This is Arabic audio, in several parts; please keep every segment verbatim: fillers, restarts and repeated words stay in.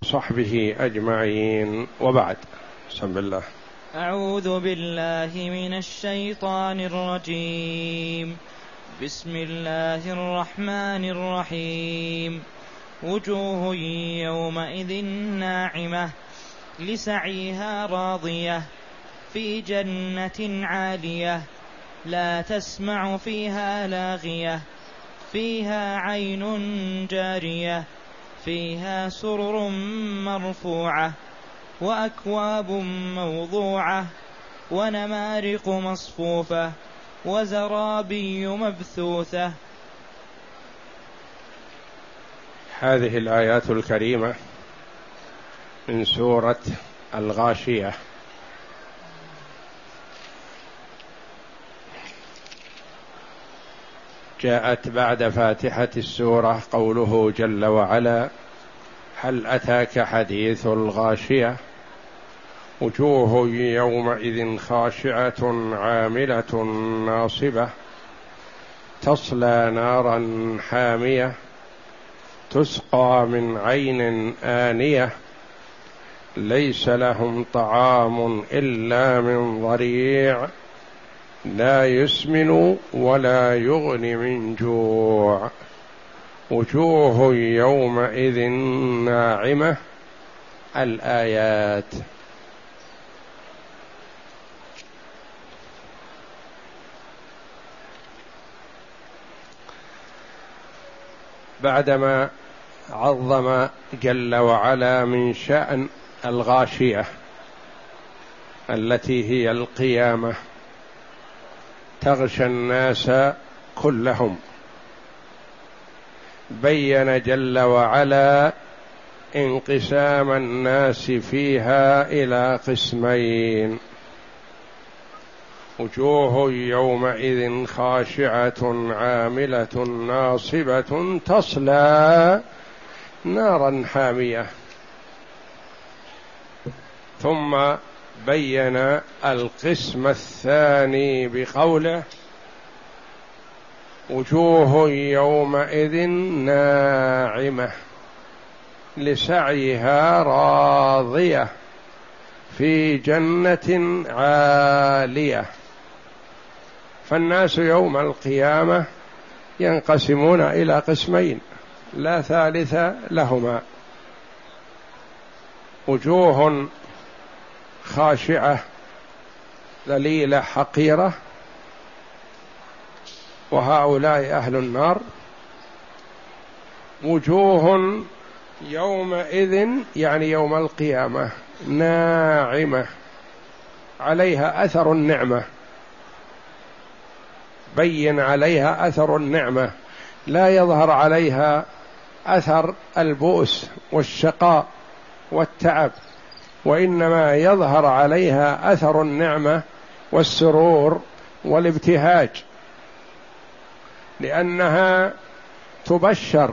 وصحبه أجمعين، وبعد. بسم الله. أعوذ بالله من الشيطان الرجيم. بسم الله الرحمن الرحيم. وجوه يومئذ ناعمة لسعيها راضية في جنة عالية لا تسمع فيها لاغية فيها عين جارية فيها سرر مرفوعة وأكواب موضوعة ونمارق مصفوفة وزرابي مبثوثة. هذه الآيات الكريمة من سورة الغاشية، جاءت بعد فاتحة السورة قوله جل وعلا: هل أتاك حديث الغاشية وجوه يومئذ خاشعة عاملة ناصبة تصلى نارا حامية تسقى من عين آنية ليس لهم طعام إلا من ضريع لا يسمن ولا يغني من جوع وجوه يومئذ ناعمة. الآيات. بعدما عظم جل وعلا من شأن الغاشية التي هي القيامة تغشى الناس كلهم، بين جل وعلا انقسام الناس فيها إلى قسمين: وجوه يومئذ خاشعة عاملة ناصبة تصلى نارا حامية. ثم بين القسم الثاني بقوله: وجوه يومئذ ناعمة لسعيها راضية في جنة عالية. فالناس يوم القيامة ينقسمون إلى قسمين لا ثالث لهما: وجوه خاشعة ذليلة حقيرة، وهؤلاء أهل النار. وجوه يومئذ يعني يوم القيامة ناعمة عليها أثر النعمة، بين عليها أثر النعمة، لا يظهر عليها أثر البؤس والشقاء والتعب، وإنما يظهر عليها أثر النعمة والسرور والابتهاج، لأنها تبشر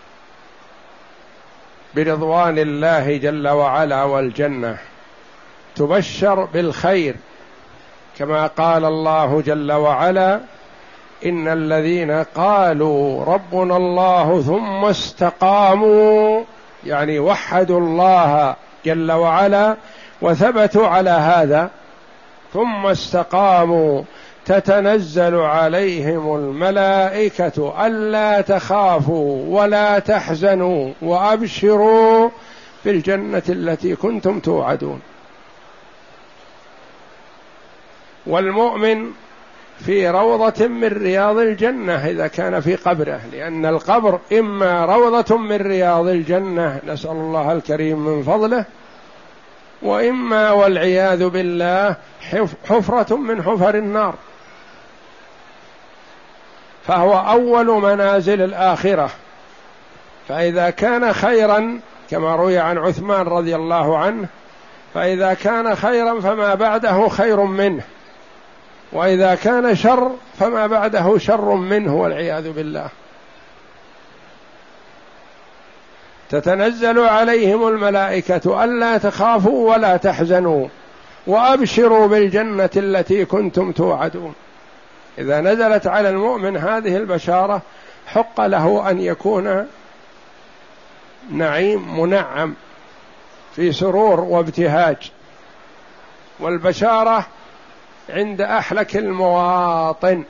برضوان الله جل وعلا والجنة، تبشر بالخير، كما قال الله جل وعلا: إن الذين قالوا ربنا الله ثم استقاموا، يعني وحدوا الله جل وعلا وثبتوا على هذا، ثم استقاموا تتنزل عليهم الملائكة ألا تخافوا ولا تحزنوا وأبشروا بالجنة التي كنتم توعدون. والمؤمن في روضة من رياض الجنة إذا كان في قبره، لأن القبر إما روضة من رياض الجنة نسأل الله الكريم من فضله، وإما والعياذ بالله حفرة من حفر النار، فهو أول منازل الآخرة. فإذا كان خيرا كما روي عن عثمان رضي الله عنه، فإذا كان خيرا فما بعده خير منه، وإذا كان شر فما بعده شر منه والعياذ بالله. تتنزل عليهم الملائكة ألا تخافوا ولا تحزنوا وأبشروا بالجنة التي كنتم توعدون. إذا نزلت على المؤمن هذه البشارة حق له أن يكون نعيم منعم في سرور وابتهاج، والبشارة عند أحلك المواطن،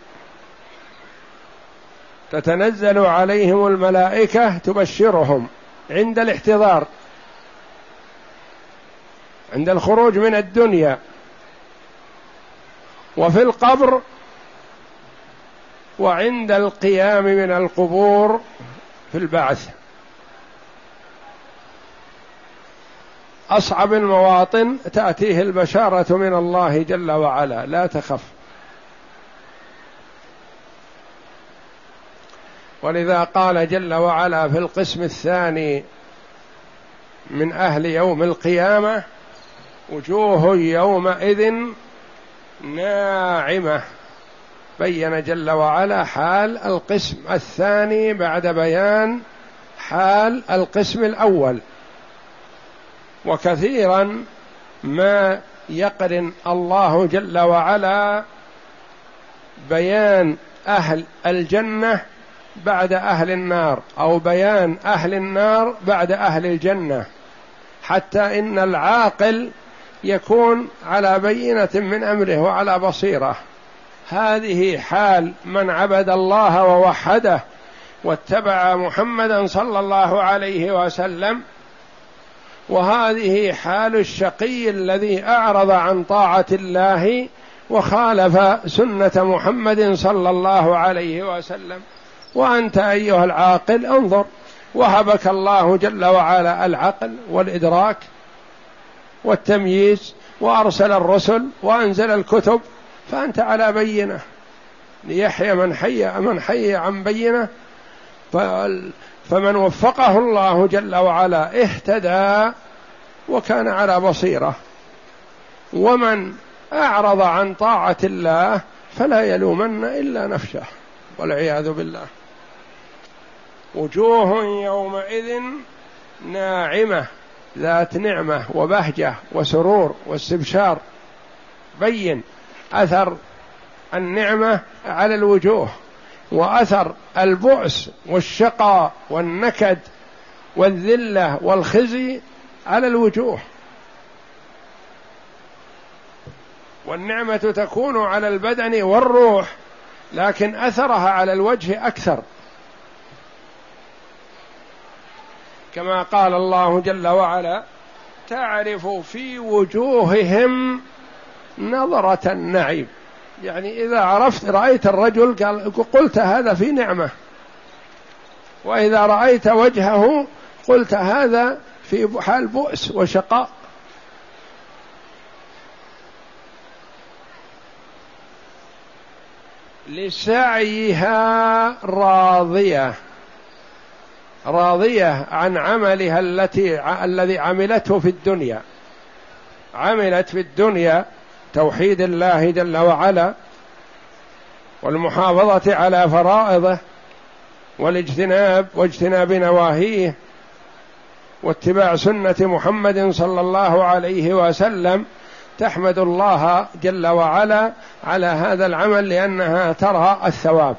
تتنزل عليهم الملائكة تبشرهم عند الاحتضار، عند الخروج من الدنيا، وفي القبر، وعند القيام من القبور في البعث. أصعب المواطن تأتيه البشارة من الله جل وعلا: لا تخف. ولذا قال جل وعلا في القسم الثاني من أهل يوم القيامة: وجوه يومئذ ناعمة. بين جل وعلا حال القسم الثاني بعد بيان حال القسم الأول. وكثيرا ما يقرن الله جل وعلا بيان أهل الجنة بعد أهل النار، أو بيان أهل النار بعد أهل الجنة، حتى إن العاقل يكون على بينة من أمره وعلى بصيرة. هذه حال من عبد الله ووحده واتبع محمدا صلى الله عليه وسلم، وهذه حال الشقي الذي أعرض عن طاعة الله وخالف سنة محمد صلى الله عليه وسلم. وأنت أيها العاقل انظر، وهبك الله جل وعلا العقل والإدراك والتمييز، وأرسل الرسل وأنزل الكتب، فأنت على بينة، ليحيى من حي من حي عن بينة. فمن وفقه الله جل وعلا اهتدى وكان على بصيرة، ومن أعرض عن طاعة الله فلا يلومن إلا نفسه والعياذ بالله. وجوه يومئذ ناعمة، ذات نعمة وبهجة وسرور واستبشار. بين أثر النعمة على الوجوه، وأثر البؤس والشقاء والنكد والذلة والخزي على الوجوه. والنعمة تكون على البدن والروح، لكن أثرها على الوجه أكثر، كما قال الله جل وعلا: تعرف في وجوههم نظرة النعيم. يعني إذا عرفت رأيت الرجل قال قلت هذا في نعمة، وإذا رأيت وجهه قلت هذا في حال بؤس وشقاء. لسعيها راضية، راضية عن عملها التي الذي عملته في الدنيا. عملت في الدنيا توحيد الله جل وعلا، والمحافظة على فرائضه، والاجتناب واجتناب نواهيه، واتباع سنة محمد صلى الله عليه وسلم. تحمد الله جل وعلا على هذا العمل لأنها ترى الثواب.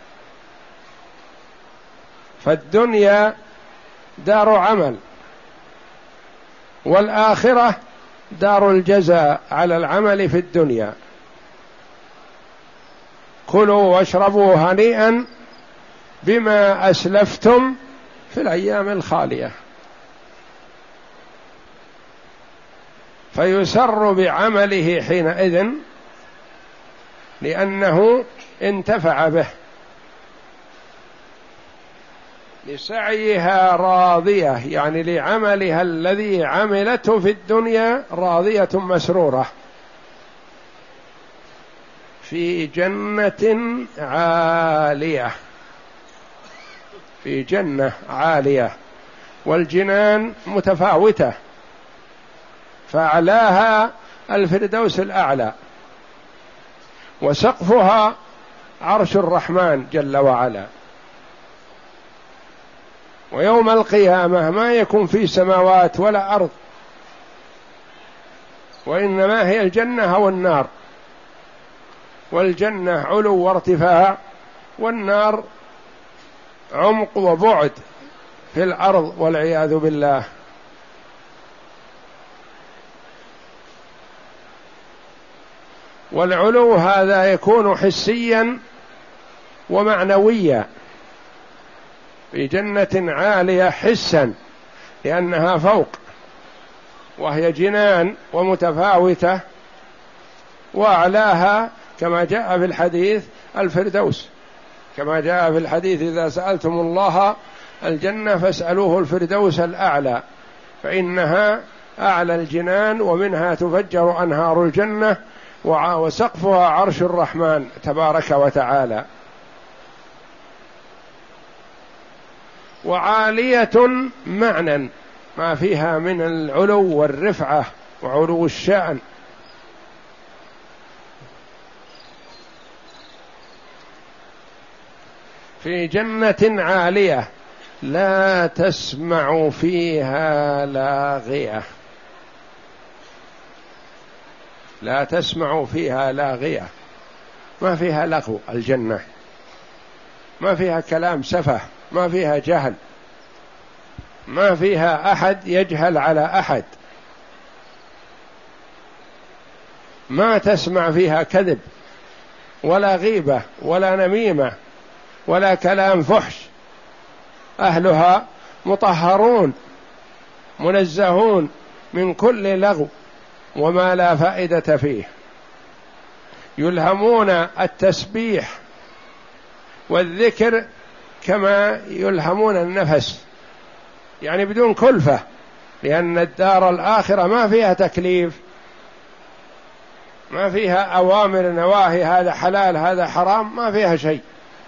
فالدنيا دار عمل، والآخرة دار الجزاء على العمل في الدنيا. كلوا واشربوا هنيئا بما أسلفتم في الأيام الخالية. فيسر بعمله حينئذ لأنه انتفع به. لسعيها راضية، يعني لعملها الذي عملته في الدنيا راضية مسرورة في جنة عالية، في جنة عالية. والجنان متفاوتة، فأعلاها الفردوس الأعلى، وسقفها عرش الرحمن جل وعلا. ويوم القيامة ما يكون في سماوات ولا أرض، وإنما هي الجنة أو النار. والجنة علو وارتفاع، والنار عمق وبعد في الأرض والعياذ بالله. والعلو هذا يكون حسيا ومعنويا، في جنة عالية حسا لأنها فوق وهي جنان ومتفاوتة، وأعلاها كما جاء في الحديث الفردوس، كما جاء في الحديث إذا سألتم الله الجنة فاسألوه الفردوس الأعلى، فإنها أعلى الجنان ومنها تفجر أنهار الجنة وسقفها عرش الرحمن تبارك وتعالى. وعالية معنى ما فيها من العلو والرفعة وعلو الشأن. في جنة عالية لا تسمع فيها لاغية، لا تسمع فيها لاغية، ما فيها لغو، الجنة ما فيها كلام سفه، ما فيها جهل، ما فيها أحد يجهل على أحد، ما تسمع فيها كذب ولا غيبة ولا نميمة ولا كلام فحش، أهلها مطهرون منزهون من كل لغو وما لا فائدة فيه، يلهمون التسبيح والذكر كما يلهمون النفس، يعني بدون كلفة، لأن الدار الآخرة ما فيها تكليف، ما فيها أوامر نواهي، هذا حلال هذا حرام، ما فيها شيء.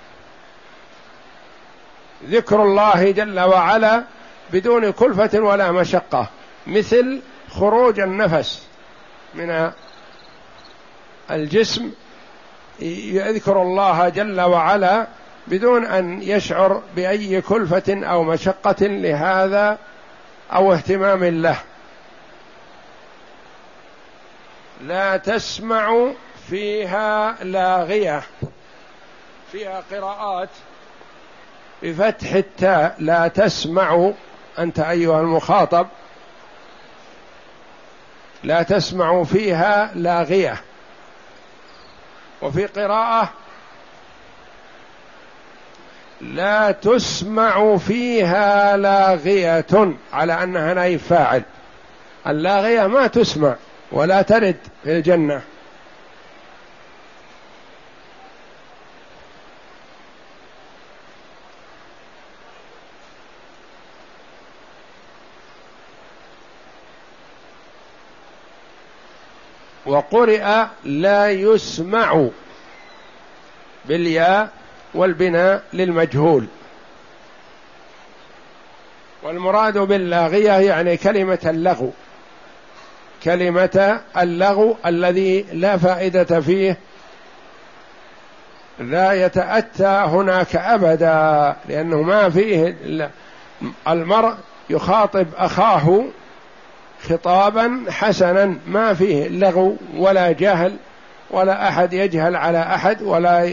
ذكر الله جل وعلا بدون كلفة ولا مشقة، مثل خروج النفس من الجسم، يذكر الله جل وعلا بدون أن يشعر بأي كلفة أو مشقة لهذا أو اهتمام له. لا تسمع فيها لاغية، فيها قراءات بفتح التاء، لا تسمع أنت أيها المخاطب، لا تسمع فيها لاغية، وفي قراءة لا تسمع فيها لاغية، على أنها نائب فاعل، اللاغية ما تسمع ولا ترد في الجنة. وقرئ لا يسمع بالياء والبناء للمجهول، والمراد باللاغية يعني كلمة اللغو، كلمة اللغو الذي لا فائدة فيه، لا يتأتى هناك أبدا، لأنه ما فيه المرء يخاطب أخاه خطابا حسنا، ما فيه لغو ولا جهل ولا أحد يجهل على أحد، ولا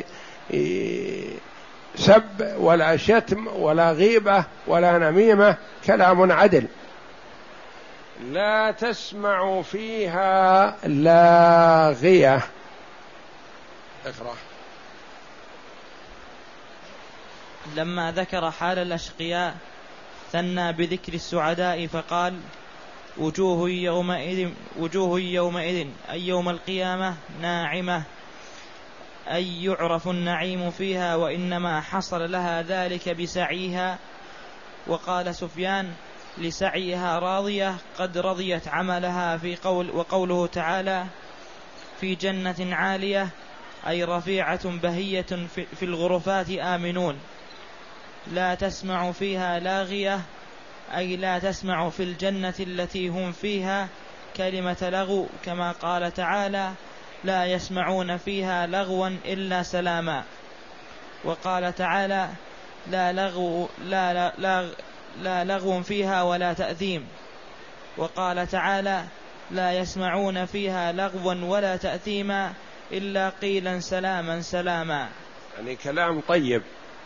سب ولا شتم ولا غيبة ولا نميمة، كلام عدل. لا تسمع فيها لاغية. اقرأ. لما ذكر حال الأشقياء ثنى بذكر السعداء فقال: وجوه يومئذ وجوه يومئذ أي يوم القيامة ناعمة، أي يعرف النعيم فيها، وإنما حصل لها ذلك بسعيها. وقال سفيان: لسعيها راضية قد رضيت عملها. في قول وقوله تعالى: في جنة عالية أي رفيعة بهية في الغرفات آمنون. لا تسمع فيها لاغية أي لا تسمع في الجنة التي هم فيها كلمة لغو، كما قال تعالى: لا يسمعون فيها لغوا إلا سلاما. وقال تعالى: لا لغو, لا, لا, لا, لا لغو فيها ولا تأثيم. وقال تعالى: لا يسمعون فيها لغوا ولا تأثيما إلا قيلا سلاما سلاما، يعني كلام طيب.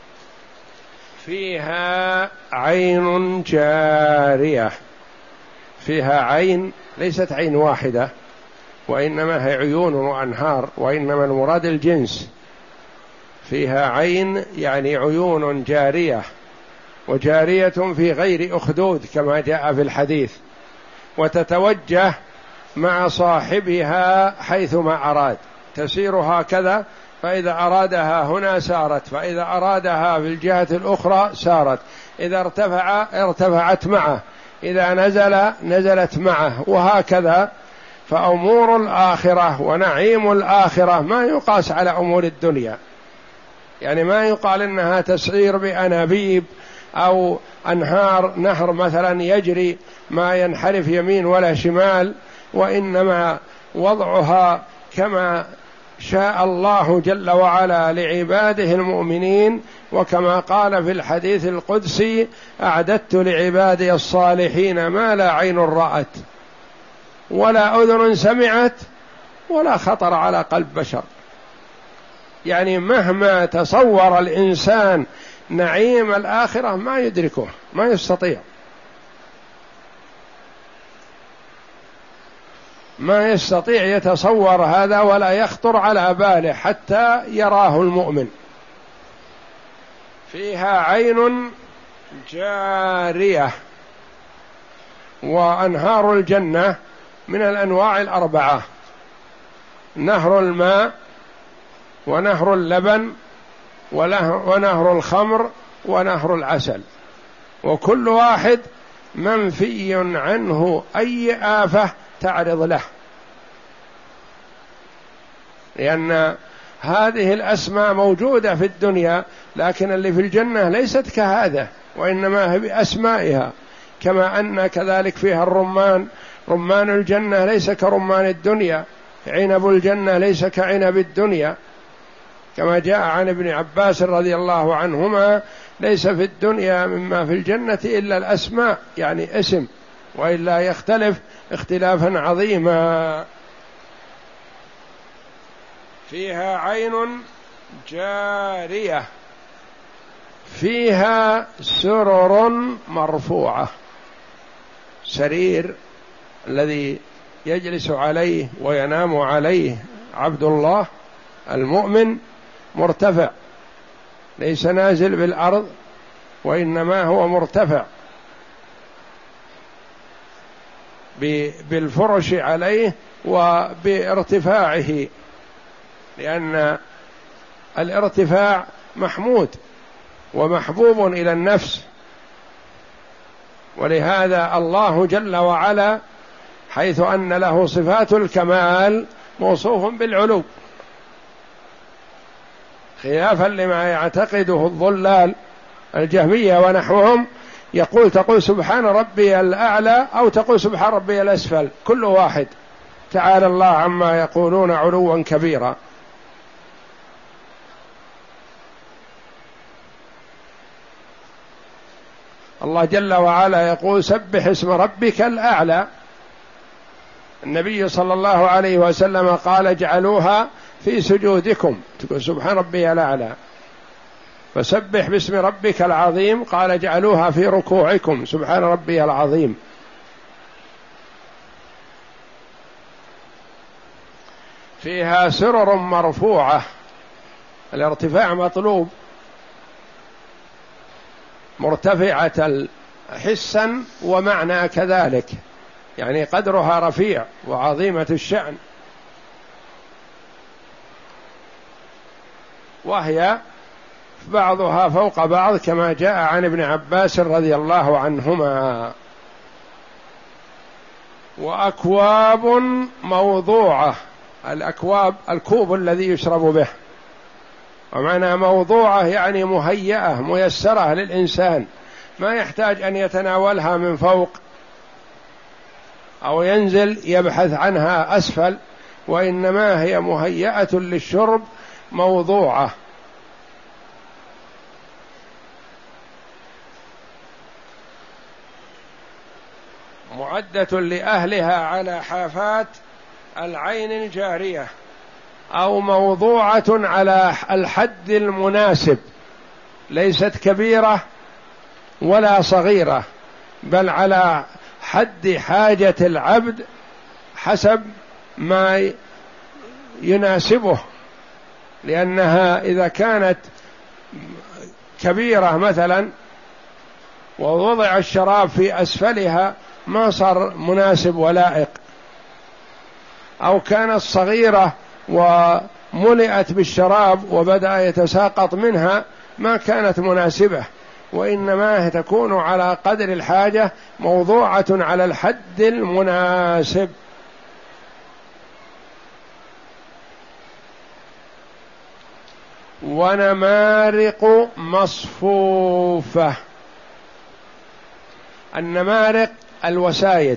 فيها عين جارية، فيها عين ليست عين واحدة، وإنما هي عيون وأنهار، وإنما المراد الجنس. فيها عين يعني عيون جارية، وجارية في غير أخدود كما جاء في الحديث، وتتوجه مع صاحبها حيثما أراد، تسير هكذا، فإذا أرادها هنا سارت، فإذا أرادها في الجهة الأخرى سارت، إذا ارتفع ارتفعت معه، إذا نزل نزلت معه، وهكذا. فأمور الآخرة ونعيم الآخرة ما يقاس على أمور الدنيا، يعني ما يقال إنها تسعير بأنابيب أو أنهار، نهر مثلا يجري ما ينحرف يمين ولا شمال، وإنما وضعها كما شاء الله جل وعلا لعباده المؤمنين، وكما قال في الحديث القدسي: أعددت لعبادي الصالحين ما لا عين رأت ولا أذن سمعت ولا خطر على قلب بشر. يعني مهما تصور الإنسان نعيم الآخرة ما يدركه، ما يستطيع ما يستطيع يتصور هذا، ولا يخطر على باله حتى يراه المؤمن. فيها عين جارية. وأنهار الجنة من الأنواع الأربعة: نهر الماء، ونهر اللبن، ونهر الخمر، ونهر العسل، وكل واحد منفي عنه أي آفة تعرض له، لأن هذه الأسماء موجودة في الدنيا، لكن اللي في الجنة ليست كهذا، وإنما هي بأسمائها. كما أن كذلك فيها الرمان، رمان الجنة ليس كرمان الدنيا، عنب الجنة ليس كعنب الدنيا، كما جاء عن ابن عباس رضي الله عنهما: ليس في الدنيا مما في الجنة إلا الأسماء، يعني اسم، وإلا يختلف اختلافا عظيما. فيها عين جارية، فيها سرر مرفوعة، سرير الذي يجلس عليه وينام عليه عبد الله المؤمن مرتفع، ليس نازل بالأرض، وإنما هو مرتفع بالفرش عليه وبارتفاعه، لأن الارتفاع محمود ومحبوب إلى النفس. ولهذا الله جل وعلا حيث أن له صفات الكمال موصوف بالعلو، خلافا لما يعتقده الضلال الجهمية ونحوهم، يقول تقول سبحان ربي الأعلى أو تقول سبحان ربي الأسفل، كل واحد، تعالى الله عما يقولون علوا كبيرا. الله جل وعلا يقول سبح اسم ربك الأعلى. النبي صلى الله عليه وسلم قال اجعلوها في سجودكم، تقول سبحان ربي الأعلى. فسبح باسم ربك العظيم، قال اجعلوها في ركوعكم، سبحان ربي العظيم. فيها سرر مرفوعة، الارتفاع مطلوب، مرتفعة حسا ومعنى كذلك، يعني قدرها رفيع وعظيمة الشأن، وهي بعضها فوق بعض كما جاء عن ابن عباس رضي الله عنهما. وأكواب موضوعة، الأكواب الكوب الذي يشرب به، ومعنى موضوعة يعني مهيئة ميسرة للإنسان، ما يحتاج أن يتناولها من فوق أو ينزل يبحث عنها أسفل، وإنما هي مهيئة للشرب موضوعة. معدة لأهلها على حافات العين الجارية، أو موضوعة على الحد المناسب، ليست كبيرة ولا صغيرة، بل على حد حاجة العبد حسب ما يناسبه، لأنها إذا كانت كبيرة مثلا ووضع الشراب في أسفلها ما صار مناسب ولائق، أو كانت صغيرة وملئت بالشراب وبدأ يتساقط منها ما كانت مناسبة، وإنما تكون على قدر الحاجة، موضوعة على الحد المناسب. ونمارق مصفوفة. النمارق الوسايد،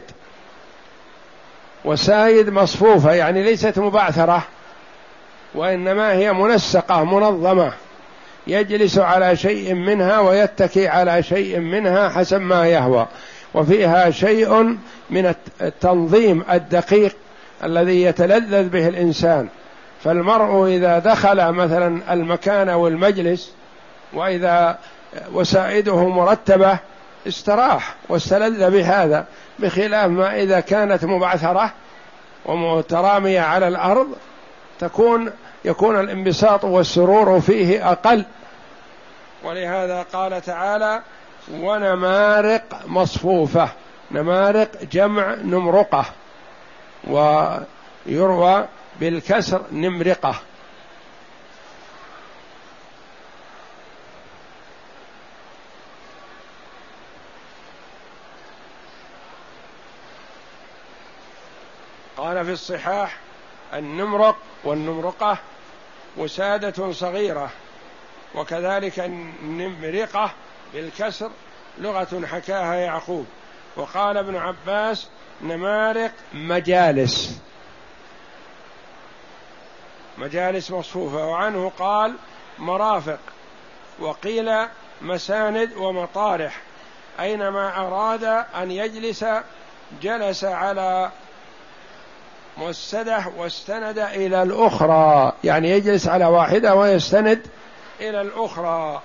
وسايد مصفوفة يعني ليست مبعثرة، وإنما هي منسقة منظمة، يجلس على شيء منها ويتكي على شيء منها حسب ما يهوى، وفيها شيء من التنظيم الدقيق الذي يتلذذ به الإنسان. فالمرء إذا دخل مثلا المكان أو المجلس وإذا وسائده مرتبة استراح واستلذ بهذا، بخلاف ما إذا كانت مبعثرة ومترامية على الأرض تكون يكون الانبساط والسرور فيه أقل. ولهذا قال تعالى: ونمارق مصفوفة. نمارق جمع نمرقة، ويروى بالكسر نمرقة. قال في الصحاح: النمرق والنمرقة وسادة صغيرة، وكذلك النمرقة بالكسر لغة حكاها يعقوب. وقال ابن عباس: نمارق مجالس، مجالس مصفوفة. وعنه قال: مرافق، وقيل مساند ومطارح، أينما أراد أن يجلس جلس على موسدة واستند إلى الأخرى، يعني يجلس على واحدة ويستند إلى الأخرى.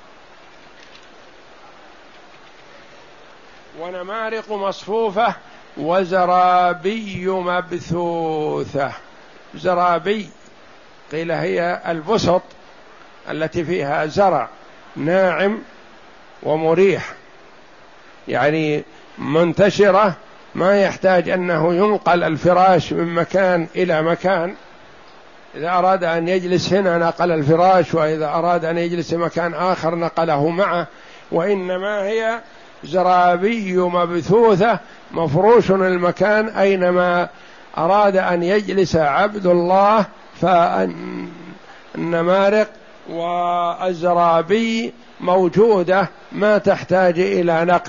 ونمارق مصفوفة وزرابي مبثوثة. زرابي قيل هي البسط التي فيها زرع ناعم ومريح، يعني منتشرة، ما يحتاج أنه ينقل الفراش من مكان إلى مكان. إذا أراد أن يجلس هنا نقل الفراش، وإذا أراد أن يجلس في مكان آخر نقله معه، وإنما هي زرابي مبثوثة، مفروش المكان أينما أراد أن يجلس عبد الله. فالنمارق والزرابي موجودة ما تحتاج إلى نقل.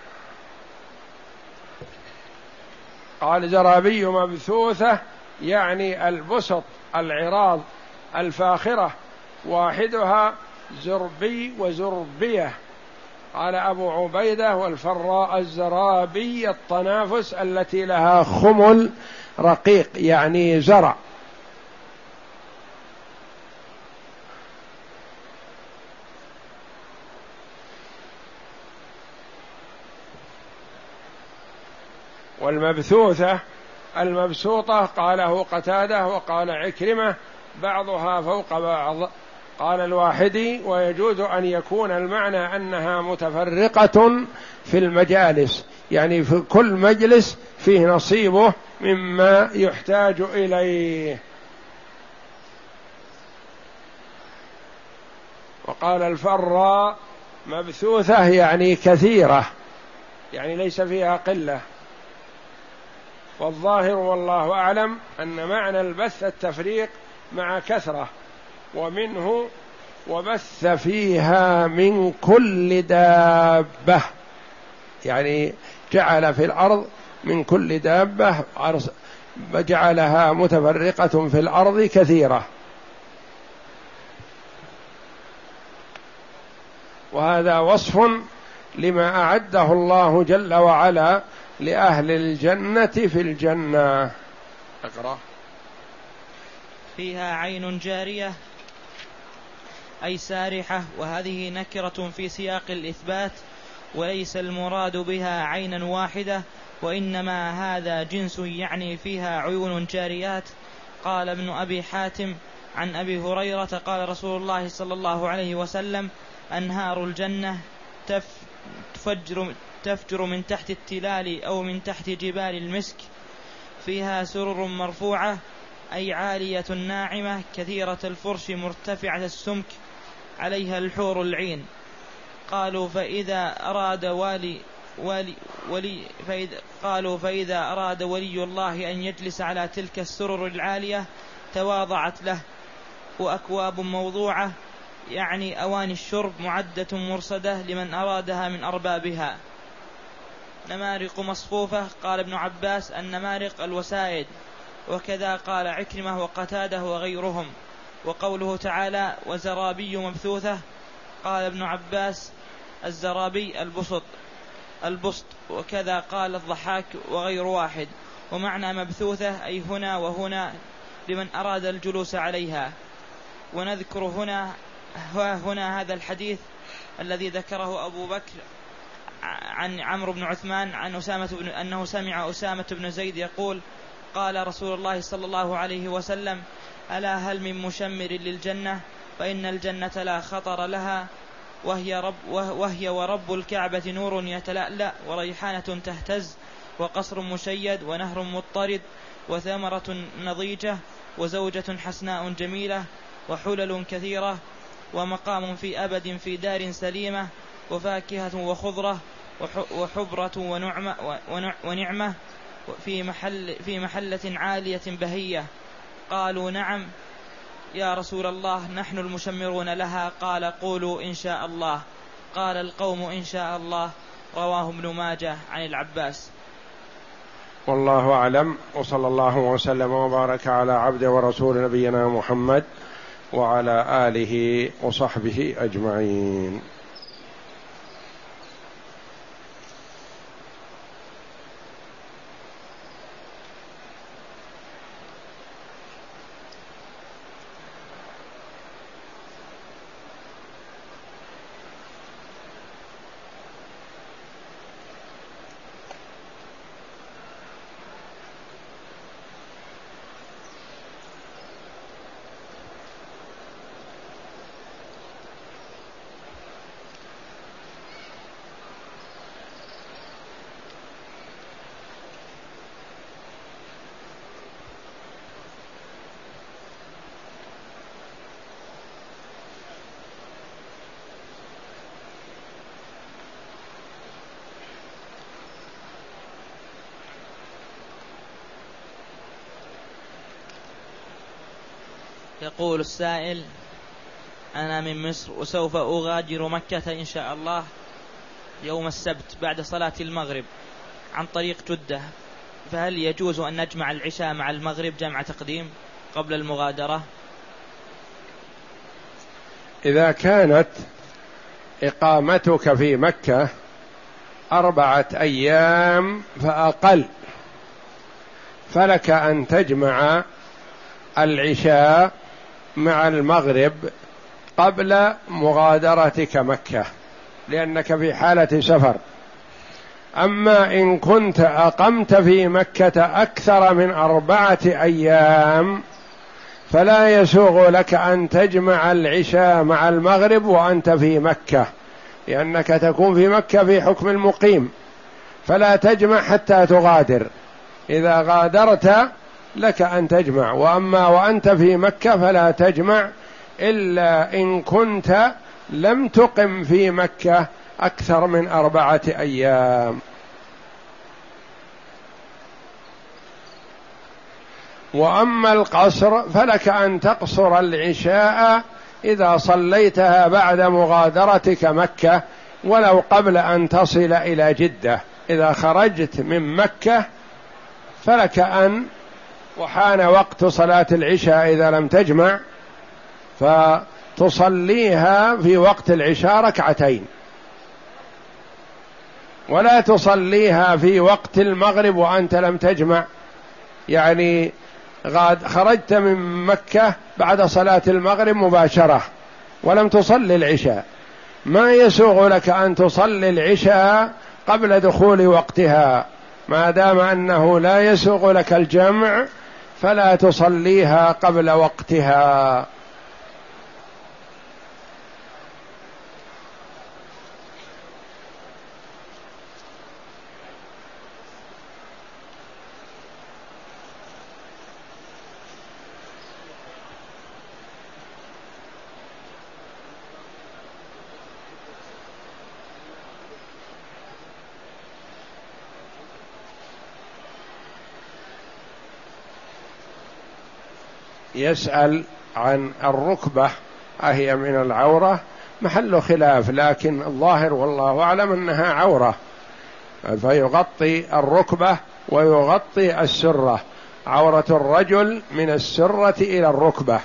قال: زرابي مبثوثة يعني البسط العراض الفاخرة، واحدها زربي وزربية. قال أبو عبيدة: والفراء الزرابي الطنافس التي لها خمل رقيق يعني زرع. والمبثوثة المبسوطة قاله قتادة وقال عكرمة: بعضها فوق بعض. قال الواحدي: ويجوز أن يكون المعنى أنها متفرقة في المجالس، يعني في كل مجلس فيه نصيبه مما يحتاج إليه. وقال الفراء مبثوثة يعني كثيرة، يعني ليس فيها قلة. والظاهر والله أعلم أن معنى البث التفريق مع كثرة، ومنه وبث فيها من كل دابة، يعني جعل في الأرض من كل دابة، جعلها متفرقة في الأرض كثيرة. وهذا وصف لما أعده الله جل وعلا لأهل الجنة في الجنة. اقرأ. فيها عين جارية أي سارحة، وهذه نكرة في سياق الإثبات، وليس المراد بها عينا واحدة وإنما هذا جنس يعني فيها عيون جاريات. قال ابن أبي حاتم عن أبي هريرة قال رسول الله صلى الله عليه وسلم: أنهار الجنة تفجر, تفجر من تحت التلال أو من تحت جبال المسك، فيها سرر مرفوعة أي عالية ناعمة كثيرة الفرش مرتفعة السمك، عليها الحور العين. قالوا فإذا أراد والي ولي ولي فإذا قالوا فإذا أراد ولي الله أن يجلس على تلك السرر العالية تواضعت له، وأكواب موضوعة يعني أواني الشرب معدة مرصدة لمن أرادها من أربابها، نمارق مصفوفة. قال ابن عباس: النمارق الوسائد. وكذا قال عكرمة وقتاده وغيرهم. وقوله تعالى: وزرابي مبثوثة، قال ابن عباس: الزرابي البسط البسط وكذا قال الضحاك وغير واحد. ومعنى مبثوثة أي هنا وهنا لمن أراد الجلوس عليها. ونذكر هنا هنا هذا الحديث الذي ذكره أبو بكر عن عمرو بن عثمان عن أسامة بن أنه سمع أسامة بن زيد يقول: قال رسول الله صلى الله عليه وسلم: ألا هل من مشمر للجنة؟ فإن الجنة لا خطر لها، وهي, رب وهي ورب الكعبة نور يتلألأ، وريحانة تهتز، وقصر مشيد، ونهر مضطرد، وثمرة نضيجة، وزوجة حسناء جميلة، وحلل كثيرة، ومقام في أبد في دار سليمة، وفاكهة وخضرة، وحبرة ونعمة, ونعمة في, محل في محلة عالية بهية. قالوا: نعم يا رسول الله، نحن المشمرون لها. قال: قولوا إن شاء الله. قال القوم: إن شاء الله. رواه ابن ماجه عن العباس. والله أعلم، وصلى الله وسلم وبارك على عبد ورسول نبينا محمد وعلى آله وصحبه أجمعين. يقول السائل: أنا من مصر وسوف أغادر مكة إن شاء الله يوم السبت بعد صلاة المغرب عن طريق جدة، فهل يجوز أن نجمع العشاء مع المغرب جمع تقديم قبل المغادرة؟ إذا كانت إقامتك في مكة أربعة أيام فأقل، فلك أن تجمع العشاء مع المغرب قبل مغادرتك مكة، لأنك في حالة سفر. أما إن كنت أقمت في مكة أكثر من أربعة أيام فلا يسوغ لك أن تجمع العشاء مع المغرب وأنت في مكة، لأنك تكون في مكة في حكم المقيم، فلا تجمع حتى تغادر. إذا غادرت لك أن تجمع، وأما وأنت في مكة فلا تجمع إلا إن كنت لم تقم في مكة أكثر من أربعة أيام. وأما القصر فلك أن تقصر العشاء إذا صليتها بعد مغادرتك مكة ولو قبل أن تصل إلى جدة. إذا خرجت من مكة فلك أن وحان وقت صلاة العشاء إذا لم تجمع فتصليها في وقت العشاء ركعتين، ولا تصليها في وقت المغرب وأنت لم تجمع. يعني خرجت من مكة بعد صلاة المغرب مباشرة ولم تصلي العشاء، ما يسوغ لك أن تصلي العشاء قبل دخول وقتها، ما دام أنه لا يسوغ لك الجمع فلا تصليها قبل وقتها. يسأل عن الركبة أهي من العورة؟ محل خلاف، لكن الظاهر والله أعلم أنها عورة، فيغطي الركبة ويغطي السرة. عورة الرجل من السرة إلى الركبة،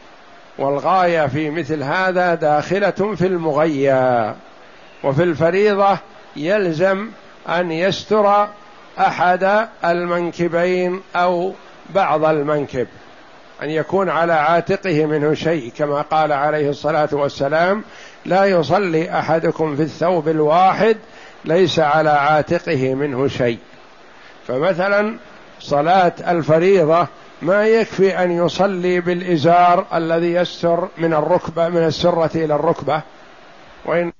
والغاية في مثل هذا داخلة في المغيى. وفي الفريضة يلزم أن يستر أحد المنكبين أو بعض المنكب، أن يكون على عاتقه منه شيء، كما قال عليه الصلاة والسلام: لا يصلي أحدكم في الثوب الواحد ليس على عاتقه منه شيء. فمثلا صلاة الفريضة ما يكفي أن يصلي بالإزار الذي يستر من الركبة، من السرة إلى الركبة، وإن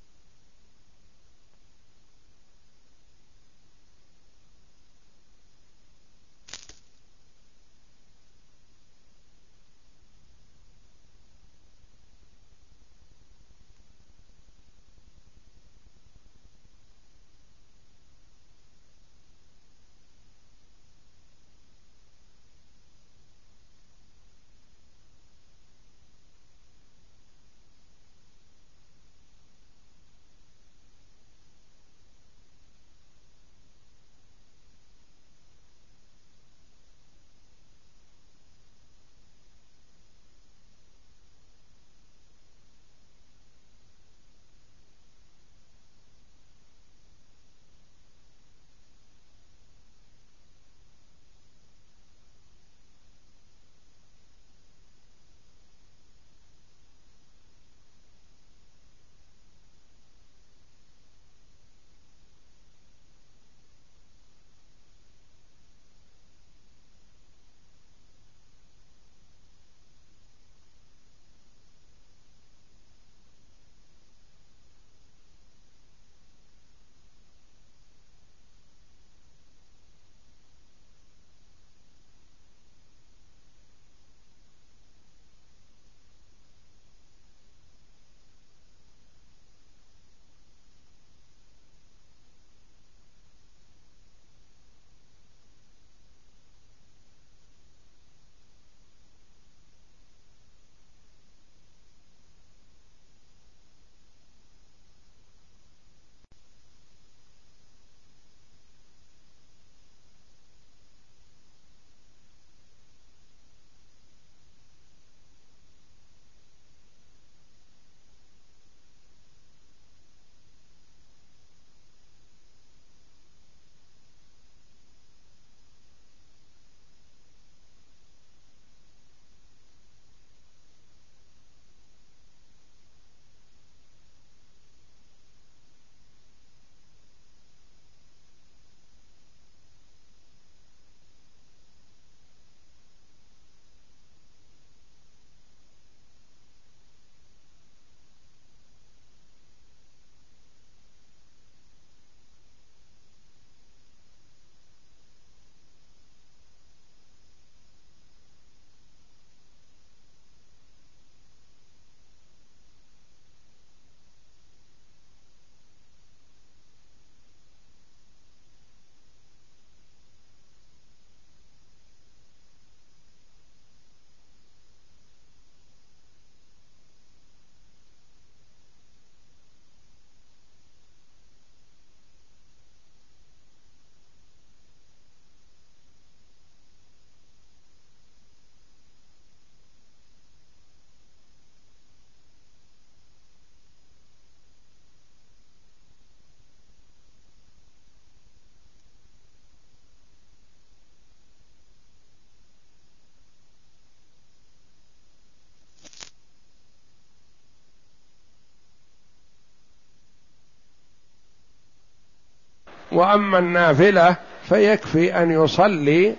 وأما النافلة فيكفي أن يصلي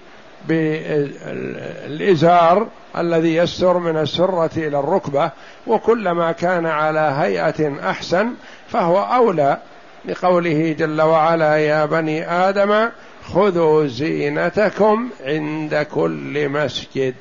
بالإزار الذي يستر من السرة إلى الركبة، وكلما كان على هيئة أحسن فهو أولى، لقوله جل وعلا: يا بني آدم خذوا زينتكم عند كل مسجد.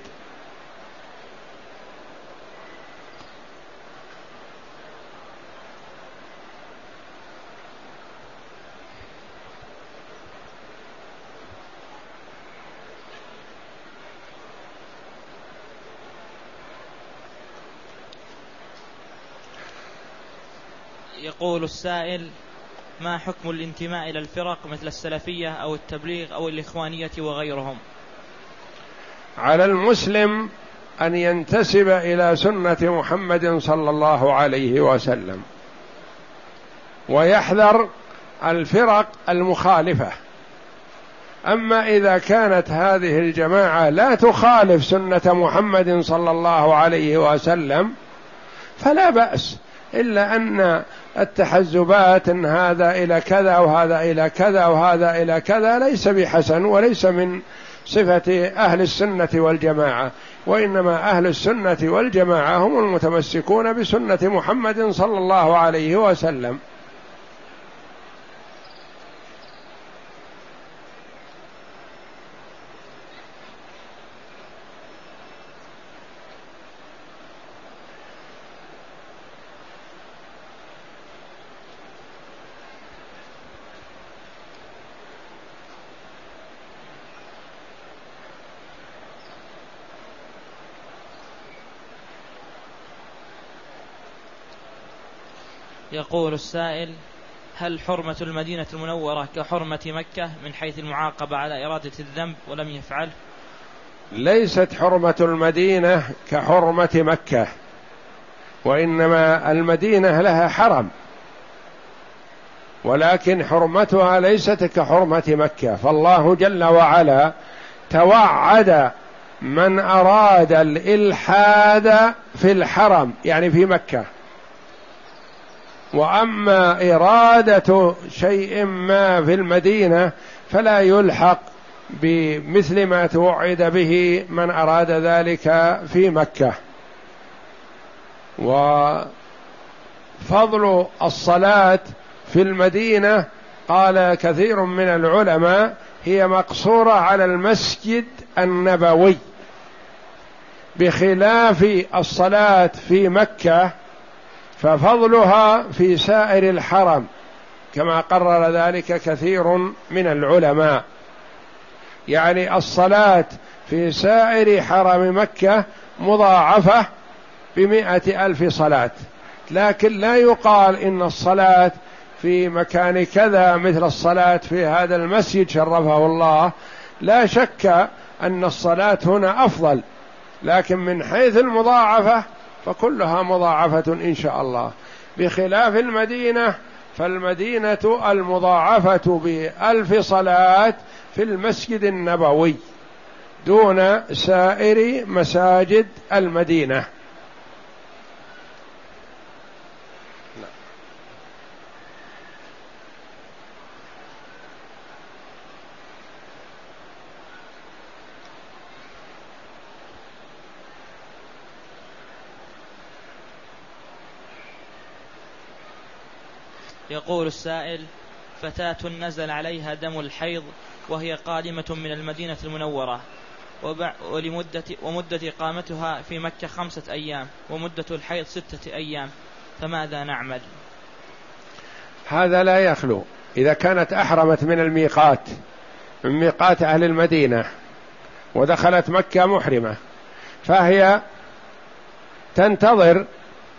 يقول السائل: ما حكم الانتماء إلى الفرق مثل السلفية أو التبليغ أو الإخوانية وغيرهم؟ على المسلم أن ينتسب إلى سنة محمد صلى الله عليه وسلم، ويحذر الفرق المخالفة. أما إذا كانت هذه الجماعة لا تخالف سنة محمد صلى الله عليه وسلم فلا بأس، إلا أن التحزبات إن هذا إلى كذا وهذا إلى كذا وهذا إلى كذا ليس بحسن، وليس من صفة أهل السنة والجماعة، وإنما أهل السنة والجماعة هم المتمسكون بسنة محمد صلى الله عليه وسلم. يقول السائل: هل حرمة المدينة المنورة كحرمة مكة من حيث المعاقبة على إرادة الذنب ولم يفعل؟ ليست حرمة المدينة كحرمة مكة، وإنما المدينة لها حرم، ولكن حرمتها ليست كحرمة مكة. فالله جل وعلا توعد من أراد الإلحاد في الحرم، يعني في مكة، وأما إرادة شيء ما في المدينة فلا يلحق بمثل ما توعد به من أراد ذلك في مكة. وفضل الصلاة في المدينة قال كثير من العلماء هي مقصورة على المسجد النبوي، بخلاف الصلاة في مكة ففضلها في سائر الحرم، كما قرر ذلك كثير من العلماء. يعني الصلاة في سائر حرم مكة مضاعفة بمائة ألف صلاة، لكن لا يقال إن الصلاة في مكان كذا مثل الصلاة في هذا المسجد شرفه الله. لا شك أن الصلاة هنا أفضل، لكن من حيث المضاعفة فكلها مضاعفة إن شاء الله، بخلاف المدينة، فالمدينة المضاعفة بألف صلاة في المسجد النبوي دون سائر مساجد المدينة. يقول السائل: فتاة نزل عليها دم الحيض وهي قادمة من المدينة المنورة، ولمدة ومدة إقامتها في مكة خمسة أيام، ومدة الحيض ستة أيام، فماذا نعمل؟ هذا لا يخلو. إذا كانت أحرمت من الميقات، من ميقات أهل المدينة، ودخلت مكة محرمة، فهي تنتظر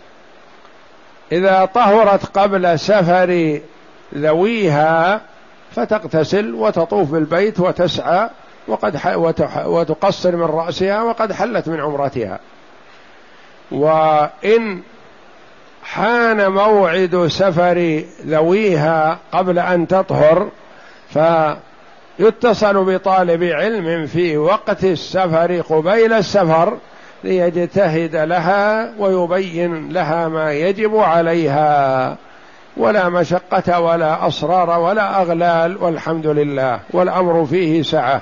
إذا طهرت قبل سفر ذويها فتغتسل وتطوف بالبيت وتسعى وقد وتقصر من رأسها وقد حلت من عمرتها. وإن حان موعد سفر ذويها قبل أن تطهر فيتصل بطالب علم في وقت السفر قبيل السفر ليجتهد لها ويبين لها ما يجب عليها، ولا مشقة ولا أصرار ولا أغلال، والحمد لله، والأمر فيه سعة.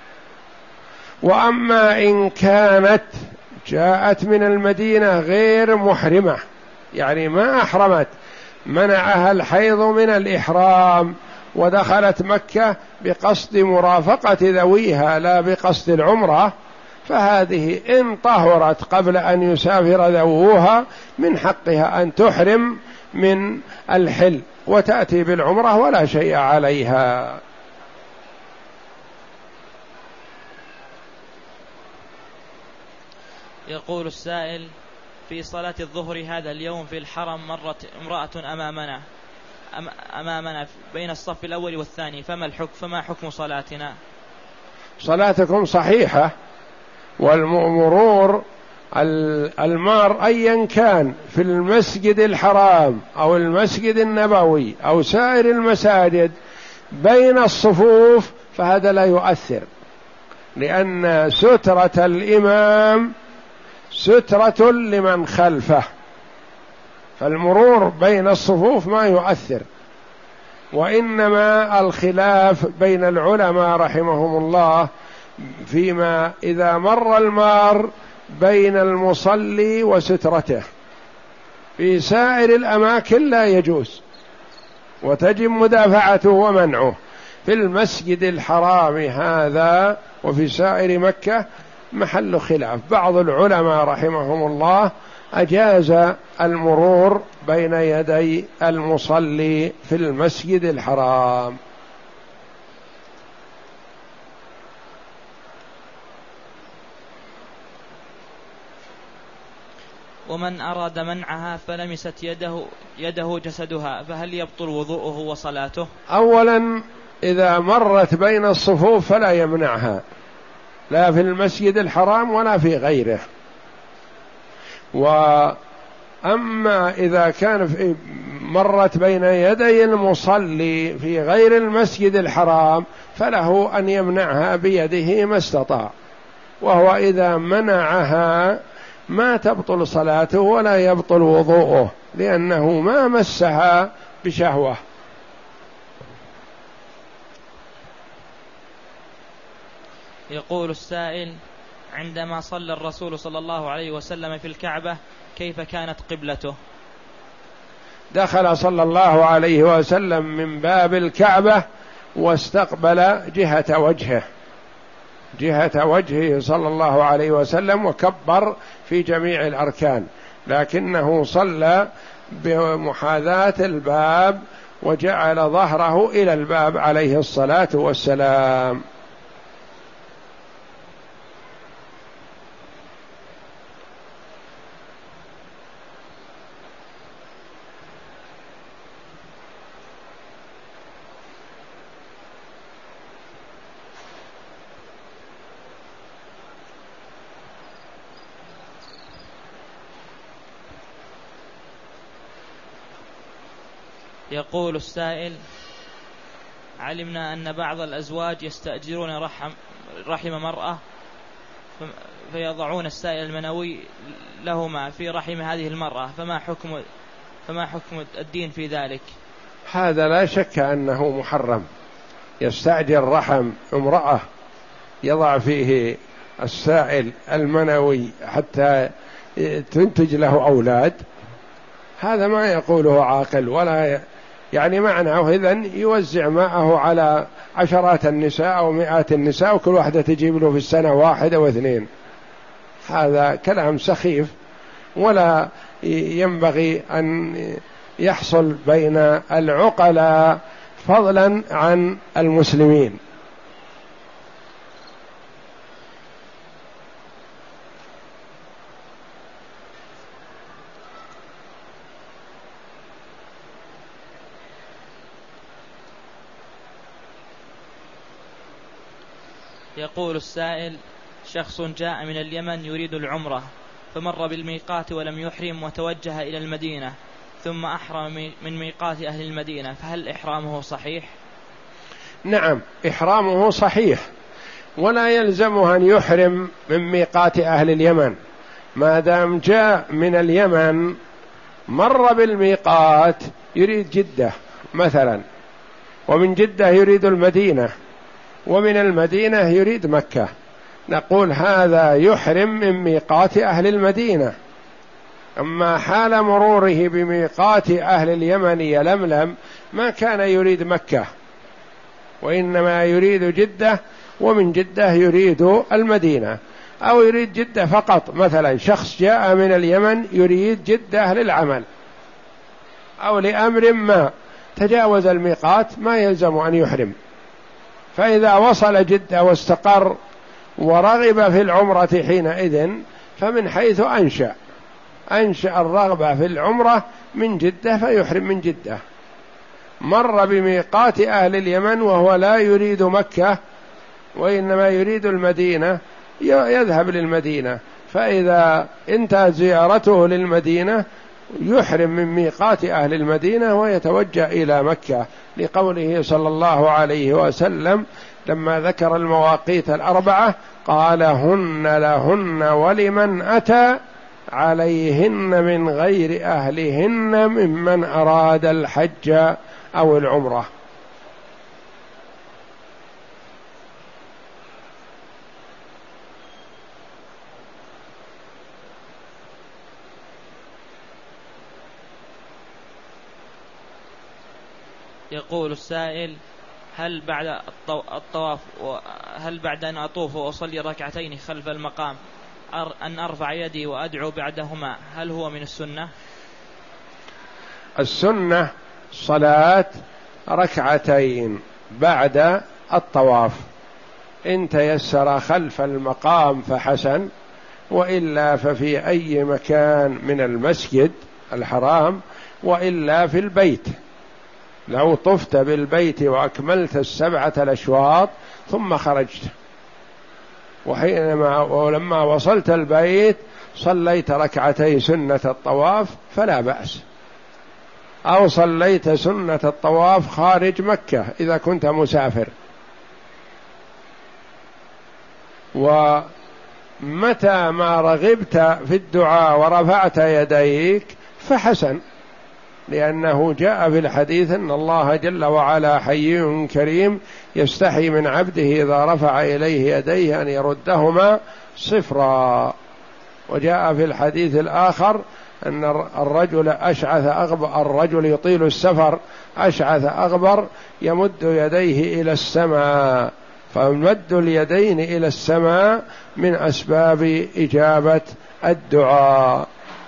وأما إن كانت جاءت من المدينة غير محرمة، يعني ما أحرمت، منعها الحيض من الإحرام ودخلت مكة بقصد مرافقة ذويها لا بقصد العمرة، فهذه إن طهرت قبل أن يسافر ذووها من حقها أن تحرم من الحل وتأتي بالعمرة ولا شيء عليها. يقول السائل: في صلاة الظهر هذا اليوم في الحرم مرت امرأة أمامنا أمامنا بين الصف الأول والثاني، فما الحكم فما حكم صلاتنا؟ صلاتكم صحيحة، والمرور المار أيا كان في المسجد الحرام أو المسجد النبوي أو سائر المساجد بين الصفوف فهذا لا يؤثر، لأن سترة الإمام سترة لمن خلفه، فالمرور بين الصفوف ما يؤثر. وإنما الخلاف بين العلماء رحمهم الله فيما إذا مر المار بين المصلي وسترته، في سائر الأماكن لا يجوز وتجب مدافعته ومنعه، في المسجد الحرام هذا وفي سائر مكة محل خلاف. بعض العلماء رحمهم الله أجاز المرور بين يدي المصلي في المسجد الحرام. ومن أراد منعها فلمست يده يده جسدها، فهل يبطل وضوءه وصلاته؟ أولا إذا مرت بين الصفوف فلا يمنعها، لا في المسجد الحرام ولا في غيره. وأما إذا كان في مرت بين يدي المصلي في غير المسجد الحرام فله أن يمنعها بيده ما استطاع، وهو إذا منعها ما تبطل صلاته ولا يبطل وضوءه، لأنه ما مسها بشهوة. يقول السائل: عندما صلى الرسول صلى الله عليه وسلم في الكعبة كيف كانت قبلته؟ دخل صلى الله عليه وسلم من باب الكعبة واستقبل جهة وجهه جهة وجهه صلى الله عليه وسلم وكبر في جميع الأركان، لكنه صلى بمحاذاة الباب وجعل ظهره إلى الباب عليه الصلاة والسلام. يقول السائل: علمنا أن بعض الأزواج يستأجرون رحم, رحم مرأة فيضعون السائل المنوي لهما في رحم هذه المرأة، فما حكم فما حكم الدين في ذلك؟ هذا لا شك أنه محرم، يستأجر رحم امرأة يضع فيه السائل المنوي حتى تنتج له أولاد، هذا ما يقوله عاقل، ولا يعني معناه إذن يوزع ماءه على عشرات النساء أو مئات النساء وكل واحدة تجيب له في السنة واحدة واثنين، هذا كلام سخيف ولا ينبغي أن يحصل بين العقلاء فضلا عن المسلمين. يقول السائل: شخص جاء من اليمن يريد العمرة فمر بالميقات ولم يحرم وتوجه إلى المدينة ثم أحرم من ميقات أهل المدينة، فهل إحرامه صحيح؟ نعم، إحرامه صحيح، ولا يلزمه أن يحرم من ميقات أهل اليمن ما دام جاء من اليمن مر بالميقات يريد جدة مثلا، ومن جدة يريد المدينة، ومن المدينة يريد مكة، نقول هذا يحرم من ميقات أهل المدينة. أما حال مروره بميقات أهل اليمن يلملم ما كان يريد مكة، وإنما يريد جدة، ومن جدة يريد المدينة، أو يريد جدة فقط. مثلا شخص جاء من اليمن يريد جدة للعمل أو لأمر ما، تجاوز الميقات ما يلزم أن يحرم. فإذا وصل جدة واستقر ورغب في العمرة حينئذ فمن حيث أنشأ أنشأ الرغبة في العمرة من جدة فيحرم من جدة. مر بميقات أهل اليمن وهو لا يريد مكة وإنما يريد المدينة، يذهب للمدينة، فإذا انتهت زيارته للمدينة يحرم من ميقات أهل المدينة ويتوجه إلى مكة، لقوله صلى الله عليه وسلم لما ذكر المواقيت الأربعة قال هن لهن ولمن أتى عليهن من غير أهلهن ممن أراد الحج أو العمرة. يقول السائل: هل بعد الطواف هل بعد أن أطوف وأصلي ركعتين خلف المقام أن أرفع يدي وأدعو بعدهما، هل هو من السنة؟ السنة صلاة ركعتين بعد الطواف، إن تيسر خلف المقام فحسن، وإلا ففي أي مكان من المسجد الحرام، وإلا في البيت. لو طفت بالبيت وأكملت السبعة الأشواط ثم خرجت، وحينما ولما وصلت البيت صليت ركعتي سنة الطواف فلا بأس، أو صليت سنة الطواف خارج مكة إذا كنت مسافر. ومتى ما رغبت في الدعاء ورفعت يديك فحسن، لأنه جاء في الحديث أن الله جل وعلا حي كريم يستحي من عبده إذا رفع إليه يديه أن يردهما صفرا. وجاء في الحديث الآخر أن الرجل أشعث أغبر، الرجل يطيل السفر أشعث أغبر يمد يديه إلى السماء، فمد اليدين إلى السماء من أسباب إجابة الدعاء.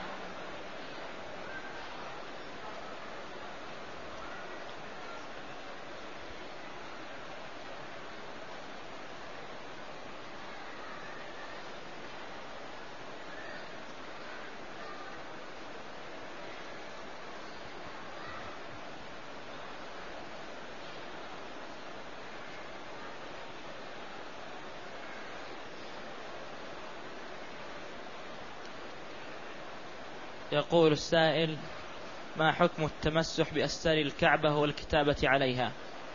يقول السائل: ما حكم التمسح بأستار الكعبة والكتابة عليها؟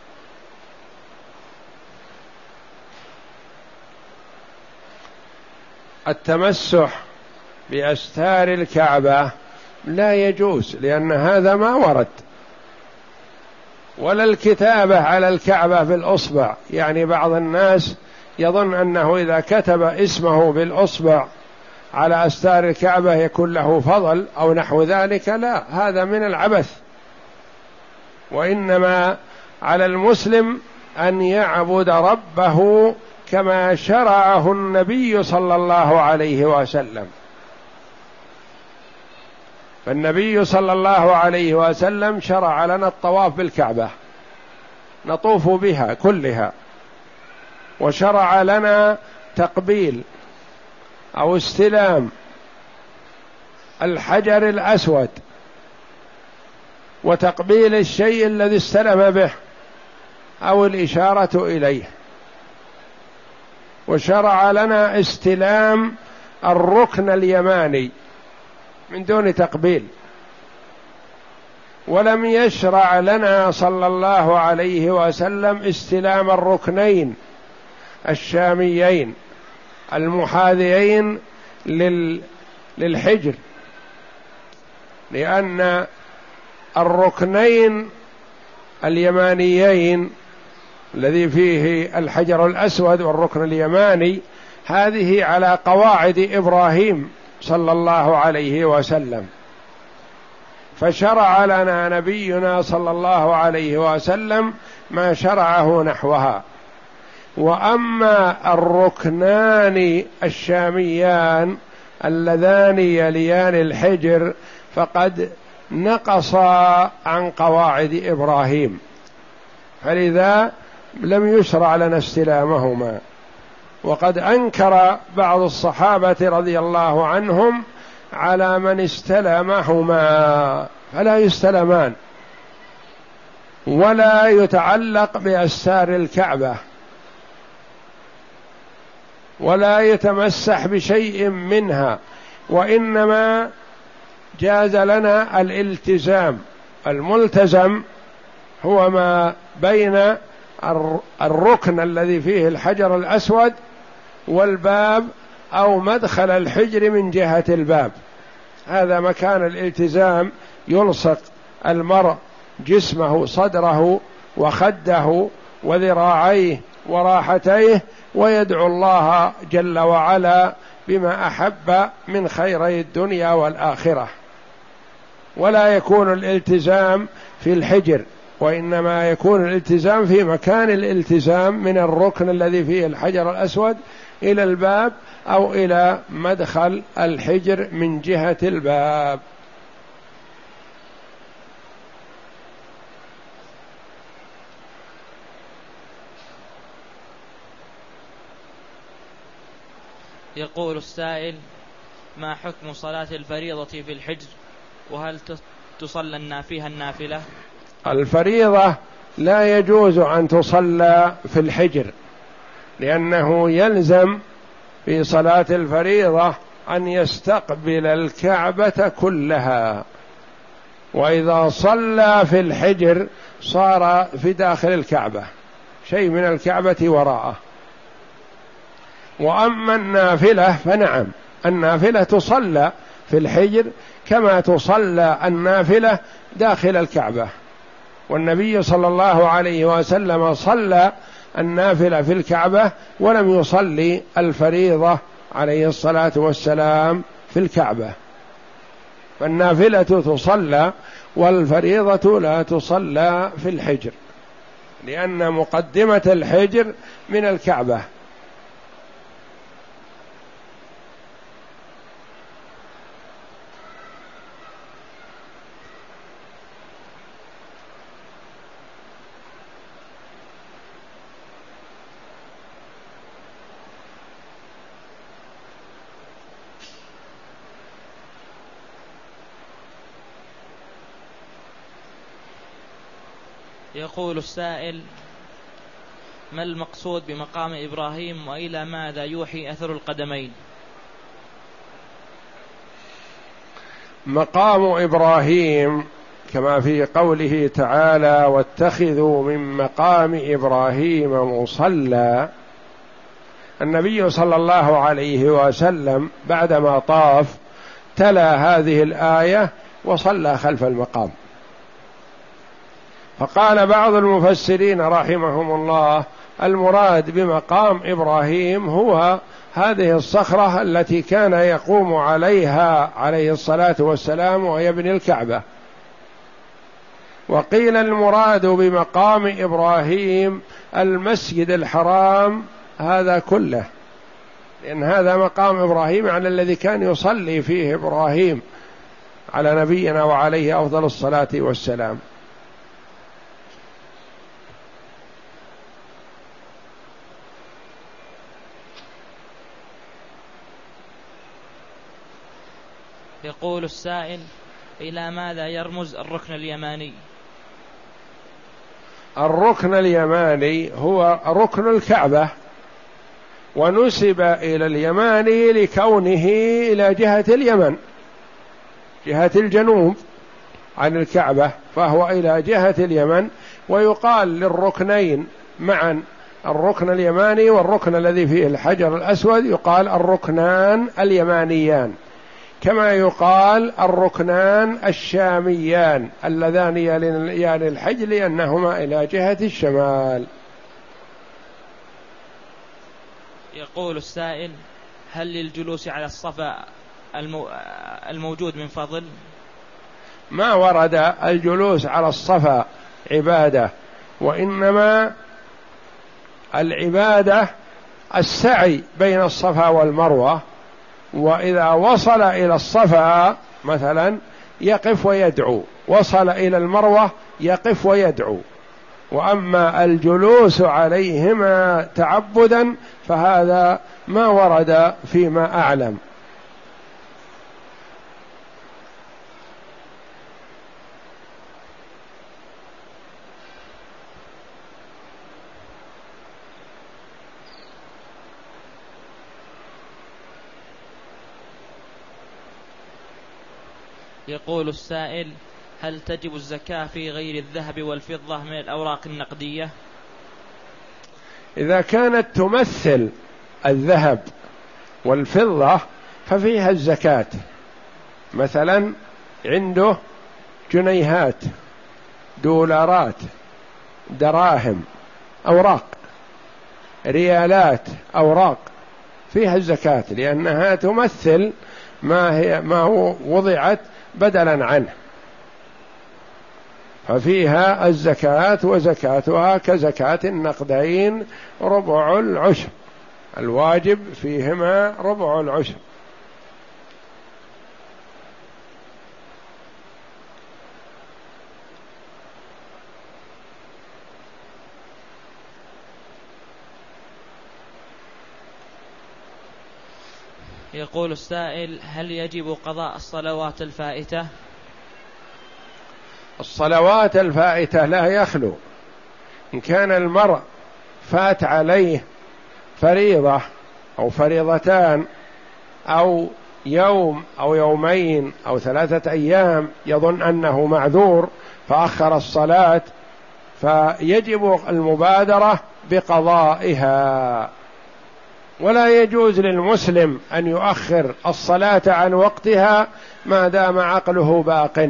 التمسح بأستار الكعبة لا يجوز، لأن هذا ما ورد، ولا الكتابة على الكعبة بالأصبع. يعني بعض الناس يظن أنه إذا كتب اسمه بالأصبع على أستار الكعبة يكون له فضل أو نحو ذلك، لا، هذا من العبث. وإنما على المسلم أن يعبد ربه كما شرعه النبي صلى الله عليه وسلم. فالنبي صلى الله عليه وسلم شرع لنا الطواف بالكعبة نطوف بها كلها، وشرع لنا تقبيل أو استلام الحجر الأسود وتقبيل الشيء الذي استلم به أو الإشارة إليه، وشرع لنا استلام الركن اليماني من دون تقبيل، ولم يشرع لنا صلى الله عليه وسلم استلام الركنين الشاميين المحاذيين لل... للحجر، لأن الركنين اليمانيين الذي فيه الحجر الأسود والركن اليماني هذه على قواعد إبراهيم صلى الله عليه وسلم، فشرع لنا نبينا صلى الله عليه وسلم ما شرعه نحوها. وأما الركنان الشاميان اللذان يليان الحجر فقد نقصا عن قواعد إبراهيم، فلذا لم يشرع لنا استلامهما. وقد أنكر بعض الصحابة رضي الله عنهم على من استلمهما، فلا يستلمان ولا يتعلق بأستار الكعبة ولا يتمسح بشيء منها، وإنما جاز لنا الالتزام. الملتزم هو ما بين الركن الذي فيه الحجر الأسود والباب أو مدخل الحجر من جهة الباب، هذا مكان الالتزام، يلصق المرء جسمه صدره وخده وذراعيه وراحتيه ويدعو الله جل وعلا بما أحب من خيري الدنيا والآخرة. ولا يكون الالتزام في الحجر، وإنما يكون الالتزام في مكان الالتزام من الركن الذي فيه الحجر الأسود إلى الباب أو إلى مدخل الحجر من جهة الباب. يقول السائل: ما حكم صلاة الفريضة في الحجر، وهل تصلى فيها النافلة؟ الفريضة لا يجوز أن تصلى في الحجر، لأنه يلزم في صلاة الفريضة أن يستقبل الكعبة كلها، وإذا صلى في الحجر صار في داخل الكعبة، شيء من الكعبة وراءه. وأما النافلة فنعم، النافلة تصلى في الحجر كما تصلى النافلة داخل الكعبة، والنبي صلى الله عليه وسلم صلى النافلة في الكعبة ولم يصلي الفريضة عليه الصلاة والسلام في الكعبة، فالنافلة تصلى والفريضة لا تصلى في الحجر، لأن مقدمة الحجر من الكعبة. يقول السائل: ما المقصود بمقام إبراهيم، وإلى ماذا يوحي أثر القدمين؟ مقام إبراهيم كما في قوله تعالى: واتخذوا من مقام إبراهيم مصلى. النبي صلى الله عليه وسلم بعدما طاف تلا هذه الآية وصلى خلف المقام. فقال بعض المفسرين رحمهم الله: المراد بمقام إبراهيم هو هذه الصخرة التي كان يقوم عليها عليه الصلاة والسلام ويبني الكعبة. وقيل المراد بمقام إبراهيم المسجد الحرام هذا كله، لأن هذا مقام إبراهيم على الذي كان يصلي فيه إبراهيم على نبينا وعليه أفضل الصلاة والسلام. يقول السائل: إلى ماذا يرمز الركن اليماني؟ الركن اليماني هو ركن الكعبة، ونسب إلى اليماني لكونه إلى جهة اليمن، جهة الجنوب عن الكعبة، فهو إلى جهة اليمن. ويقال للركنين معا، الركن اليماني والركن الذي فيه الحجر الأسود، يقال الركنان اليمانيان، كما يقال الركنان الشاميان اللذان يليان الحج لأنهما إلى جهة الشمال. يقول السائل: هل للجلوس على الصفا الموجود من فضل؟ ما ورد الجلوس على الصفا عبادة، وإنما العبادة السعي بين الصفا والمروة، وإذا وصل إلى الصفا مثلا يقف ويدعو، وصل إلى المروة يقف ويدعو. وأما الجلوس عليهما تعبدا فهذا ما ورد فيما أعلم. يقول السائل: هل تجب الزكاة في غير الذهب والفضة من الأوراق النقدية؟ إذا كانت تمثل الذهب والفضة ففيها الزكاة. مثلا عنده جنيهات، دولارات، دراهم، أوراق، ريالات، أوراق، فيها الزكاة لأنها تمثل ما هي ما هو وضعت بدلا عنه، ففيها الزكاة، وزكاتها كزكاة النقدين ربع العشر، الواجب فيهما ربع العشر. يقول السائل: هل يجب قضاء الصلوات الفائتة؟ الصلوات الفائتة لا يخلو، إن كان المرء فات عليه فريضة أو فريضتان أو يوم أو يومين أو ثلاثة أيام يظن أنه معذور فأخر الصلاة، فيجب المبادرة بقضائها. ولا يجوز للمسلم أن يؤخر الصلاة عن وقتها ما دام عقله باق.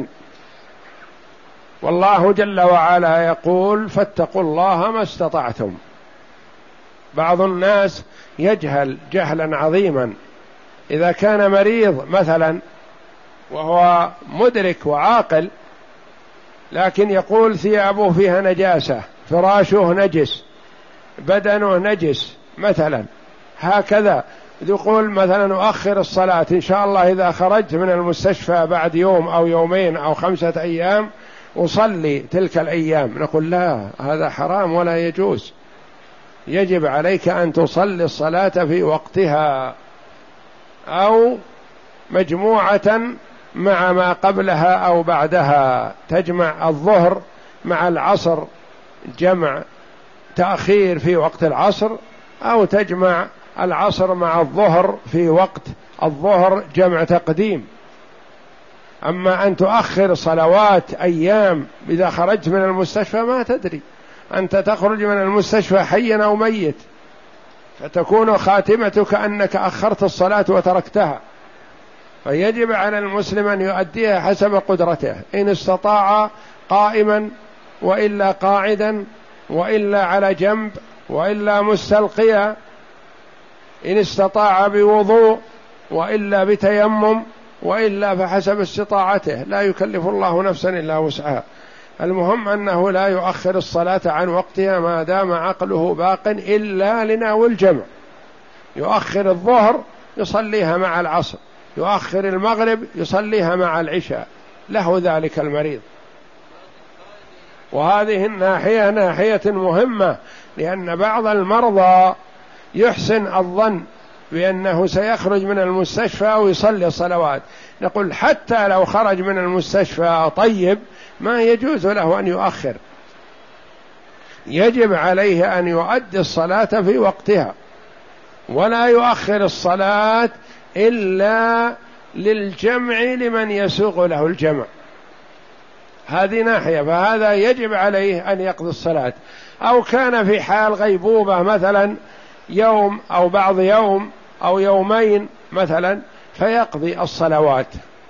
والله جل وعلا يقول: فاتقوا الله ما استطعتم. بعض الناس يجهل جهلا عظيما، إذا كان مريض مثلا وهو مدرك وعاقل لكن يقول ثيابه فيها نجاسة، فراشه نجس، بدنه نجس مثلا، هكذا يقول مثلا أؤخر الصلاة إن شاء الله إذا خرجت من المستشفى بعد يوم أو يومين أو خمسة أيام أصلي تلك الأيام. نقول لا، هذا حرام ولا يجوز، يجب عليك أن تصلي الصلاة في وقتها، أو مجموعة مع ما قبلها أو بعدها، تجمع الظهر مع العصر جمع تأخير في وقت العصر، أو تجمع العصر مع الظهر في وقت الظهر جمع تقديم. أما أن تؤخر صلوات أيام إذا خرجت من المستشفى ما تدري، أنت تخرج من المستشفى حيا أو ميت، فتكون خاتمتك أنك أخرت الصلاة وتركتها. فيجب على المسلم أن يؤديها حسب قدرته، إن استطاع قائما، وإلا قاعدا، وإلا على جنب، وإلا مستلقيا، إن استطاع بوضوء، وإلا بتيمم، وإلا فحسب استطاعته، لا يكلف الله نفسا إلا وسعها. المهم أنه لا يؤخر الصلاة عن وقتها ما دام عقله باق إلا لناوي الجمع. يؤخر الظهر يصليها مع العصر، يؤخر المغرب يصليها مع العشاء، له ذلك المريض. وهذه الناحية ناحية مهمة، لأن بعض المرضى يحسن الظن بأنه سيخرج من المستشفى ويصلي الصلوات، نقول حتى لو خرج من المستشفى طيب ما يجوز له أن يؤخر، يجب عليه أن يؤدي الصلاة في وقتها، ولا يؤخر الصلاة إلا للجمع لمن يسوغ له الجمع. هذه ناحية، فهذا يجب عليه أن يقضي الصلاة. أو كان في حال غيبوبة مثلا يوم أو بعض يوم أو يومين مثلا، فيقضي الصلوات.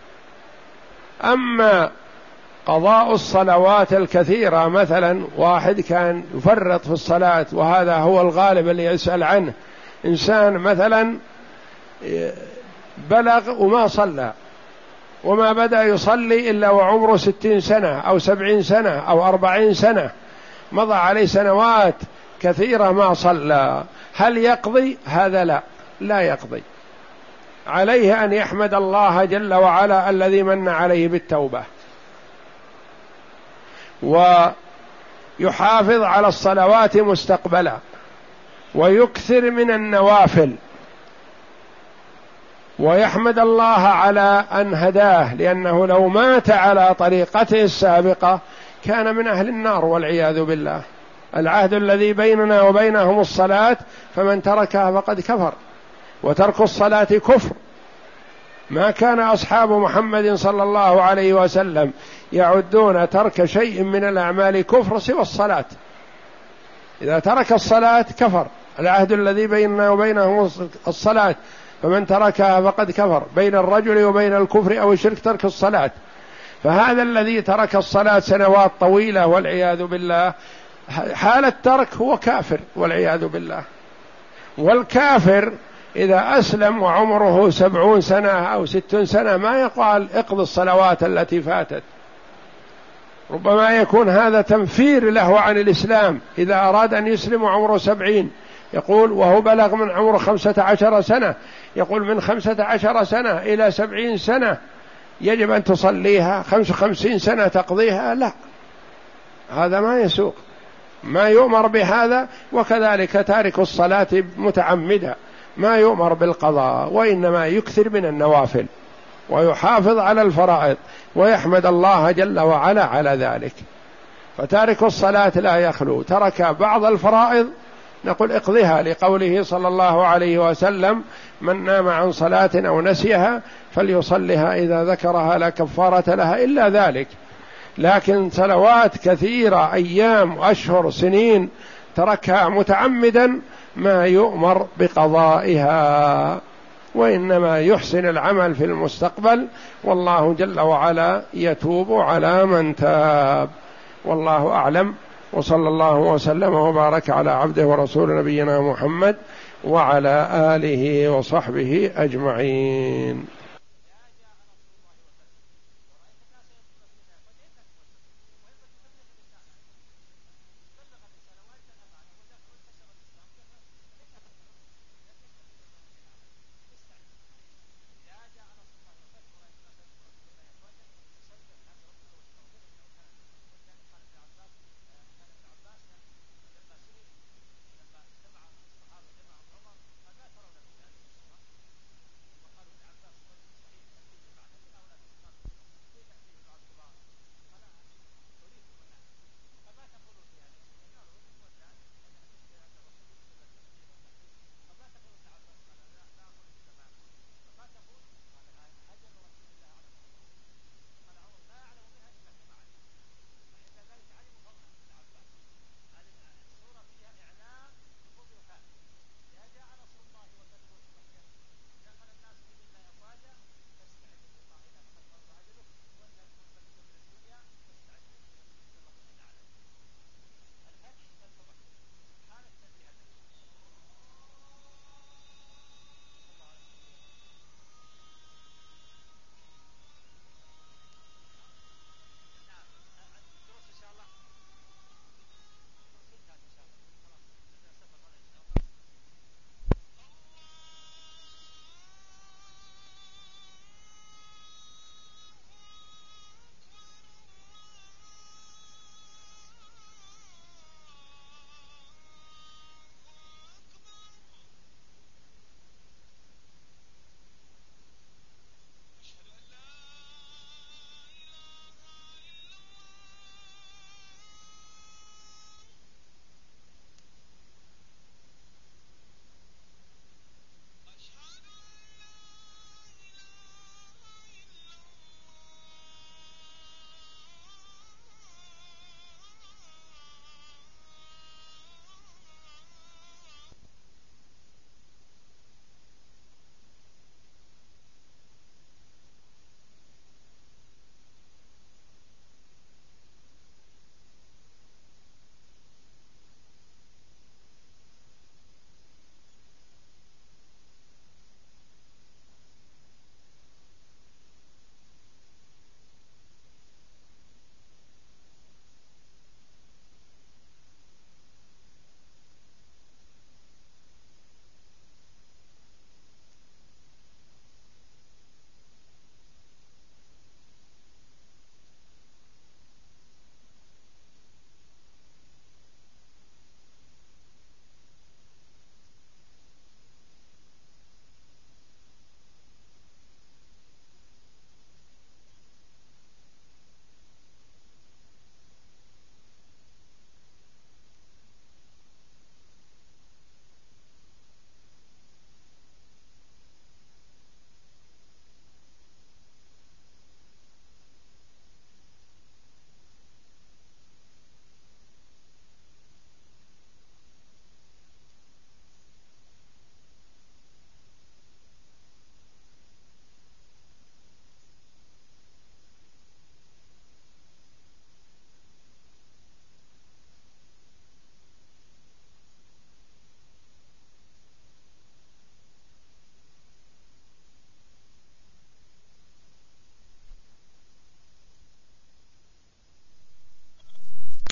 أما قضاء الصلوات الكثيرة، مثلا واحد كان يفرط في الصلاة، وهذا هو الغالب اللي يسأل عنه، إنسان مثلا بلغ وما صلى، وما بدأ يصلي إلا وعمره ستين سنة أو سبعين سنة أو أربعين سنة، مضى عليه سنوات كثيرة ما صلى، هل يقضي؟ هذا لا لا يقضي، عليه أن يحمد الله جل وعلا الذي من عليه بالتوبة، ويحافظ على الصلوات مستقبلا، ويكثر من النوافل، ويحمد الله على أن هداه، لأنه لو مات على طريقته السابقة كان من أهل النار والعياذ بالله. العهد الذي بيننا وبينهم الصلاة، فمن تركها فقد كفر، وترك الصلاة كفر. ما كان أصحاب محمد صلى الله عليه وسلم يعدون ترك شيء من الأعمال كفر سوى الصلاة. إذا ترك الصلاة كفر. العهد الذي بيننا وبينهم الصلاة، فمن تركها فقد كفر، بين الرجل وبين الكفر أو الشرك ترك الصلاة. فهذا الذي ترك الصلاة سنوات طويلة والعياذ بالله، حال الترك هو كافر والعياذ بالله. والكافر إذا أسلم وعمره سبعون سنة أو ستون سنة ما يقال اقض الصلوات التي فاتت، ربما يكون هذا تنفير له عن الإسلام. إذا أراد أن يسلم وعمره سبعين يقول، وهو بلغ من عمره خمسة عشر سنة، يقول من خمسة عشر سنة إلى سبعين سنة يجب أن تصليها، خمس وخمسين سنة تقضيها، لا، هذا ما يسوق، ما يؤمر بهذا. وكذلك تارك الصلاة متعمدا ما يؤمر بالقضاء، وإنما يكثر من النوافل ويحافظ على الفرائض ويحمد الله جل وعلا على ذلك. فتارك الصلاة لا يخلو، ترك بعض الفرائض نقول اقضها، لقوله صلى الله عليه وسلم من نام عن صلاة أو نسيها فليصلها إذا ذكرها لا كفارة لها إلا ذلك. لكن صلوات كثيرة أيام وأشهر سنين تركها متعمدا ما يؤمر بقضائها، وإنما يحسن العمل في المستقبل، والله جل وعلا يتوب على من تاب. والله أعلم، وصلى الله وسلم وبارك على عبده ورسول نبينا محمد وعلى آله وصحبه أجمعين.